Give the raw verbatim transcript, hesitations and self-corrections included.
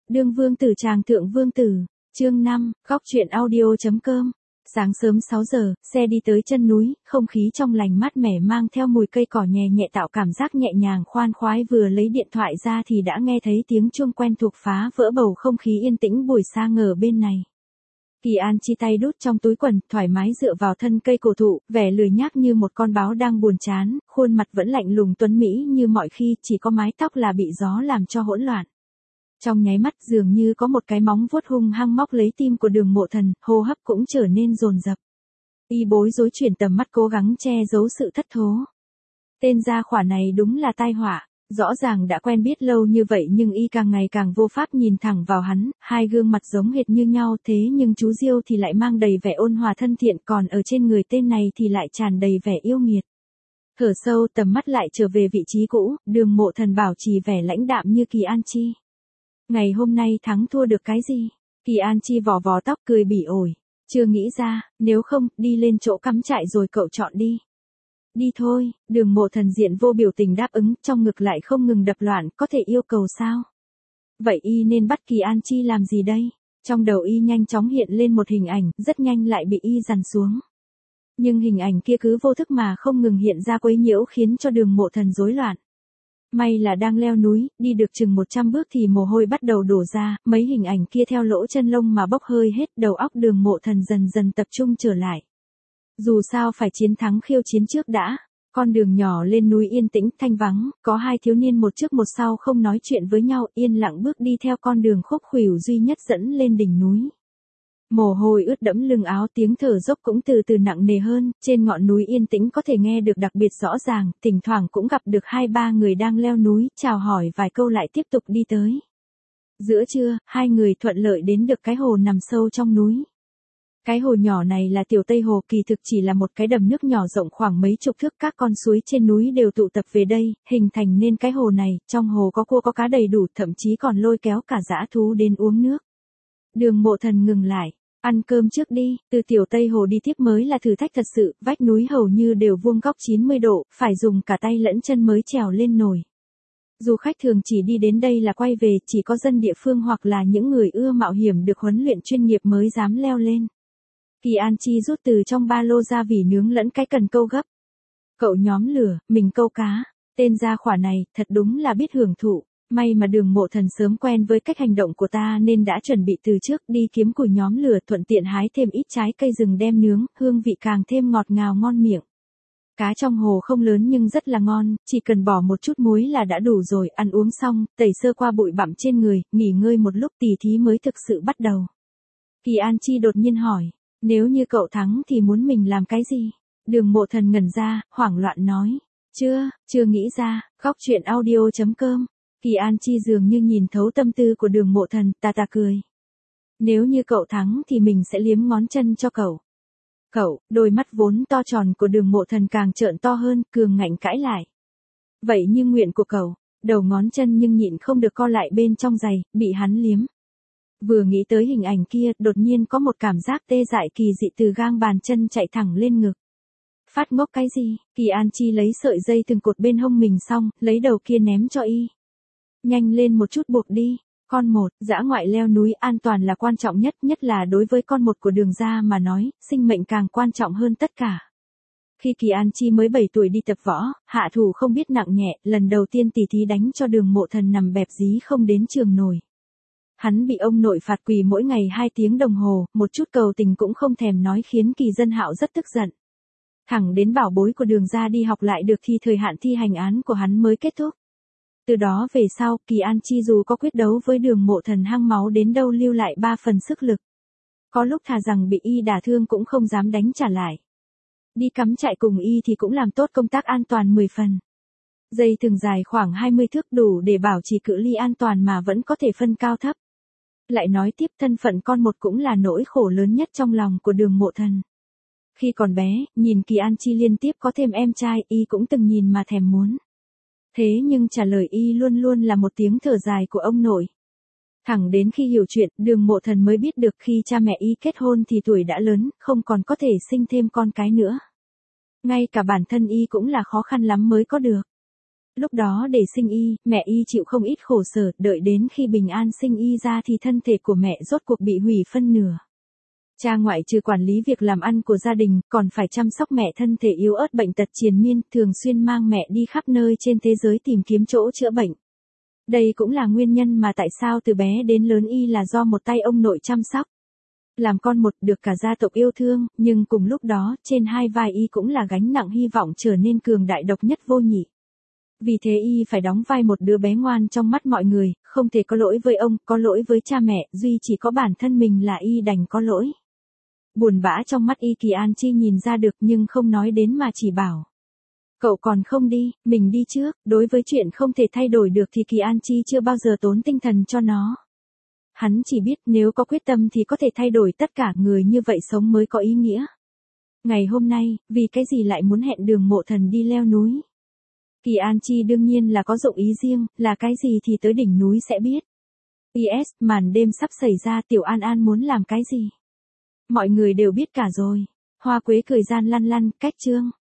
Đương vương tử tràng thượng vương tử, chương năm, góc truyện audio.com. Sáng sớm sáu giờ, xe đi tới chân núi, không khí trong lành mát mẻ mang theo mùi cây cỏ nhẹ nhẹ tạo cảm giác nhẹ nhàng khoan khoái, vừa lấy điện thoại ra thì đã nghe thấy tiếng chuông quen thuộc phá vỡ bầu không khí yên tĩnh buổi sáng ở bên này. Kỳ An Chi tay đút trong túi quần, thoải mái dựa vào thân cây cổ thụ, vẻ lười nhác như một con báo đang buồn chán, khuôn mặt vẫn lạnh lùng tuấn mỹ như mọi khi, chỉ có mái tóc là bị gió làm cho hỗn loạn. Trong nháy mắt dường như có một cái móng vuốt hung hăng móc lấy tim của Đường Mộ Thần, hô hấp cũng trở nên dồn dập. Y bối rối chuyển tầm mắt cố gắng che giấu sự thất thố. Tên gia khỏa này đúng là tai họa, rõ ràng đã quen biết lâu như vậy nhưng y càng ngày càng vô pháp nhìn thẳng vào hắn, hai gương mặt giống hệt như nhau thế nhưng chú Diêu thì lại mang đầy vẻ ôn hòa thân thiện, còn ở trên người tên này thì lại tràn đầy vẻ yêu nghiệt. Thở sâu, tầm mắt lại trở về vị trí cũ, Đường Mộ Thần bảo trì vẻ lãnh đạm như Kỳ An Chi. Ngày hôm nay thắng thua được cái gì? Kỳ An Chi vò vò tóc cười bỉ ổi. Chưa nghĩ ra, nếu không, đi lên chỗ cắm trại rồi cậu chọn đi. Đi thôi, Đường Mộ Thần diện vô biểu tình đáp ứng, trong ngực lại không ngừng đập loạn, có thể yêu cầu sao? Vậy y nên bắt Kỳ An Chi làm gì đây? Trong đầu y nhanh chóng hiện lên một hình ảnh, rất nhanh lại bị y dằn xuống. Nhưng hình ảnh kia cứ vô thức mà không ngừng hiện ra quấy nhiễu khiến cho Đường Mộ Thần rối loạn. May là đang leo núi, đi được chừng một trăm bước thì mồ hôi bắt đầu đổ ra, mấy hình ảnh kia theo lỗ chân lông mà bốc hơi hết, đầu óc Đường Mộ Thần dần dần tập trung trở lại. Dù sao phải chiến thắng khiêu chiến trước đã. Con đường nhỏ lên núi yên tĩnh, thanh vắng, có hai thiếu niên một trước một sau không nói chuyện với nhau, yên lặng bước đi theo con đường khúc khuỷu duy nhất dẫn lên đỉnh núi. Mồ hôi ướt đẫm lưng áo, tiếng thở dốc cũng từ từ nặng nề hơn, trên ngọn núi yên tĩnh có thể nghe được đặc biệt rõ ràng, thỉnh thoảng cũng gặp được hai ba người đang leo núi, chào hỏi vài câu lại tiếp tục đi tới. Giữa trưa, hai người thuận lợi đến được cái hồ nằm sâu trong núi. Cái hồ nhỏ này là Tiểu Tây Hồ, kỳ thực chỉ là một cái đầm nước nhỏ rộng khoảng mấy chục thước, các con suối trên núi đều tụ tập về đây, hình thành nên cái hồ này, trong hồ có cua có cá đầy đủ, thậm chí còn lôi kéo cả dã thú đến uống nước. Đường Mộ Thần ngừng lại. Ăn cơm trước đi, từ Tiểu Tây Hồ đi tiếp mới là thử thách thật sự, vách núi hầu như đều vuông góc chín mươi độ, phải dùng cả tay lẫn chân mới trèo lên nổi. Du khách thường chỉ đi đến đây là quay về, chỉ có dân địa phương hoặc là những người ưa mạo hiểm được huấn luyện chuyên nghiệp mới dám leo lên. Kỳ An Chi rút từ trong ba lô ra vỉ nướng lẫn cái cần câu gấp. Cậu nhóm lửa, mình câu cá, tên gia khỏa này, thật đúng là biết hưởng thụ. May mà Đường Mộ Thần sớm quen với cách hành động của ta nên đã chuẩn bị từ trước, đi kiếm củi nhóm lửa, thuận tiện hái thêm ít trái cây rừng đem nướng, hương vị càng thêm ngọt ngào ngon miệng. Cá trong hồ không lớn nhưng rất là ngon, chỉ cần bỏ một chút muối là đã đủ rồi, ăn uống xong, tẩy sơ qua bụi bặm trên người, nghỉ ngơi một lúc tỉ thí mới thực sự bắt đầu. Kỳ An Chi đột nhiên hỏi, nếu như cậu thắng thì muốn mình làm cái gì? Đường Mộ Thần ngẩn ra, hoảng loạn nói, chưa, chưa nghĩ ra, góc truyện audio.com. Kỳ An Chi dường như nhìn thấu tâm tư của Đường Mộ Thần, ta ta cười. Nếu như cậu thắng thì mình sẽ liếm ngón chân cho cậu. Cậu, đôi mắt vốn to tròn của Đường Mộ Thần càng trợn to hơn, cường ngạnh cãi lại. Vậy như nguyện của cậu, đầu ngón chân nhưng nhịn không được co lại bên trong giày, bị hắn liếm. Vừa nghĩ tới hình ảnh kia, đột nhiên có một cảm giác tê dại kỳ dị từ gang bàn chân chạy thẳng lên ngực. Phát ngốc cái gì? Kỳ An Chi lấy sợi dây từng cột bên hông mình xong, lấy đầu kia ném cho y. Nhanh lên một chút buộc đi. Con một, dã ngoại leo núi an toàn là quan trọng nhất, nhất là đối với con một của Đường gia mà nói, sinh mệnh càng quan trọng hơn tất cả. Khi Kỳ An Chi mới bảy tuổi đi tập võ, hạ thủ không biết nặng nhẹ, lần đầu tiên tỉ thí đánh cho Đường Mộ Thần nằm bẹp dí không đến trường nổi. Hắn bị ông nội phạt quỳ mỗi ngày hai tiếng đồng hồ, một chút cầu tình cũng không thèm nói khiến Kỳ Dân Hạo rất tức giận. Thẳng đến bảo bối của Đường gia đi học lại được thì thời hạn thi hành án của hắn mới kết thúc. Từ đó về sau, Kỳ An Chi dù có quyết đấu với Đường Mộ Thần hăng máu đến đâu lưu lại ba phần sức lực. Có lúc thà rằng bị y đả thương cũng không dám đánh trả lại. Đi cắm trại cùng y thì cũng làm tốt công tác an toàn mười phần. Dây thừng dài khoảng hai mươi thước đủ để bảo trì cự ly an toàn mà vẫn có thể phân cao thấp. Lại nói tiếp, thân phận con một cũng là nỗi khổ lớn nhất trong lòng của Đường Mộ Thần. Khi còn bé, nhìn Kỳ An Chi liên tiếp có thêm em trai, y cũng từng nhìn mà thèm muốn. Thế nhưng trả lời y luôn luôn là một tiếng thở dài của ông nội. Thẳng đến khi hiểu chuyện, Đường Mộ Thần mới biết được khi cha mẹ y kết hôn thì tuổi đã lớn, không còn có thể sinh thêm con cái nữa. Ngay cả bản thân y cũng là khó khăn lắm mới có được. Lúc đó để sinh y, mẹ y chịu không ít khổ sở, đợi đến khi bình an sinh y ra thì thân thể của mẹ rốt cuộc bị hủy phân nửa. Cha ngoại trừ quản lý việc làm ăn của gia đình, còn phải chăm sóc mẹ thân thể yếu ớt bệnh tật triền miên, thường xuyên mang mẹ đi khắp nơi trên thế giới tìm kiếm chỗ chữa bệnh. Đây cũng là nguyên nhân mà tại sao từ bé đến lớn y là do một tay ông nội chăm sóc. Làm con một được cả gia tộc yêu thương, nhưng cùng lúc đó, trên hai vai y cũng là gánh nặng hy vọng trở nên cường đại độc nhất vô nhị. Vì thế y phải đóng vai một đứa bé ngoan trong mắt mọi người, không thể có lỗi với ông, có lỗi với cha mẹ, duy chỉ có bản thân mình là y đành có lỗi. Buồn bã trong mắt y Kỳ An Chi nhìn ra được nhưng không nói đến mà chỉ bảo. Cậu còn không đi, mình đi trước, đối với chuyện không thể thay đổi được thì Kỳ An Chi chưa bao giờ tốn tinh thần cho nó. Hắn chỉ biết nếu có quyết tâm thì có thể thay đổi tất cả, người như vậy sống mới có ý nghĩa. Ngày hôm nay, vì cái gì lại muốn hẹn Đường Mộ Thần đi leo núi? Kỳ An Chi đương nhiên là có dụng ý riêng, là cái gì thì tới đỉnh núi sẽ biết. pê ét, màn đêm sắp xảy ra, Tiểu An An muốn làm cái gì? Mọi người đều biết cả rồi. Hoa Quế cười gian lăn lăn, cách chương.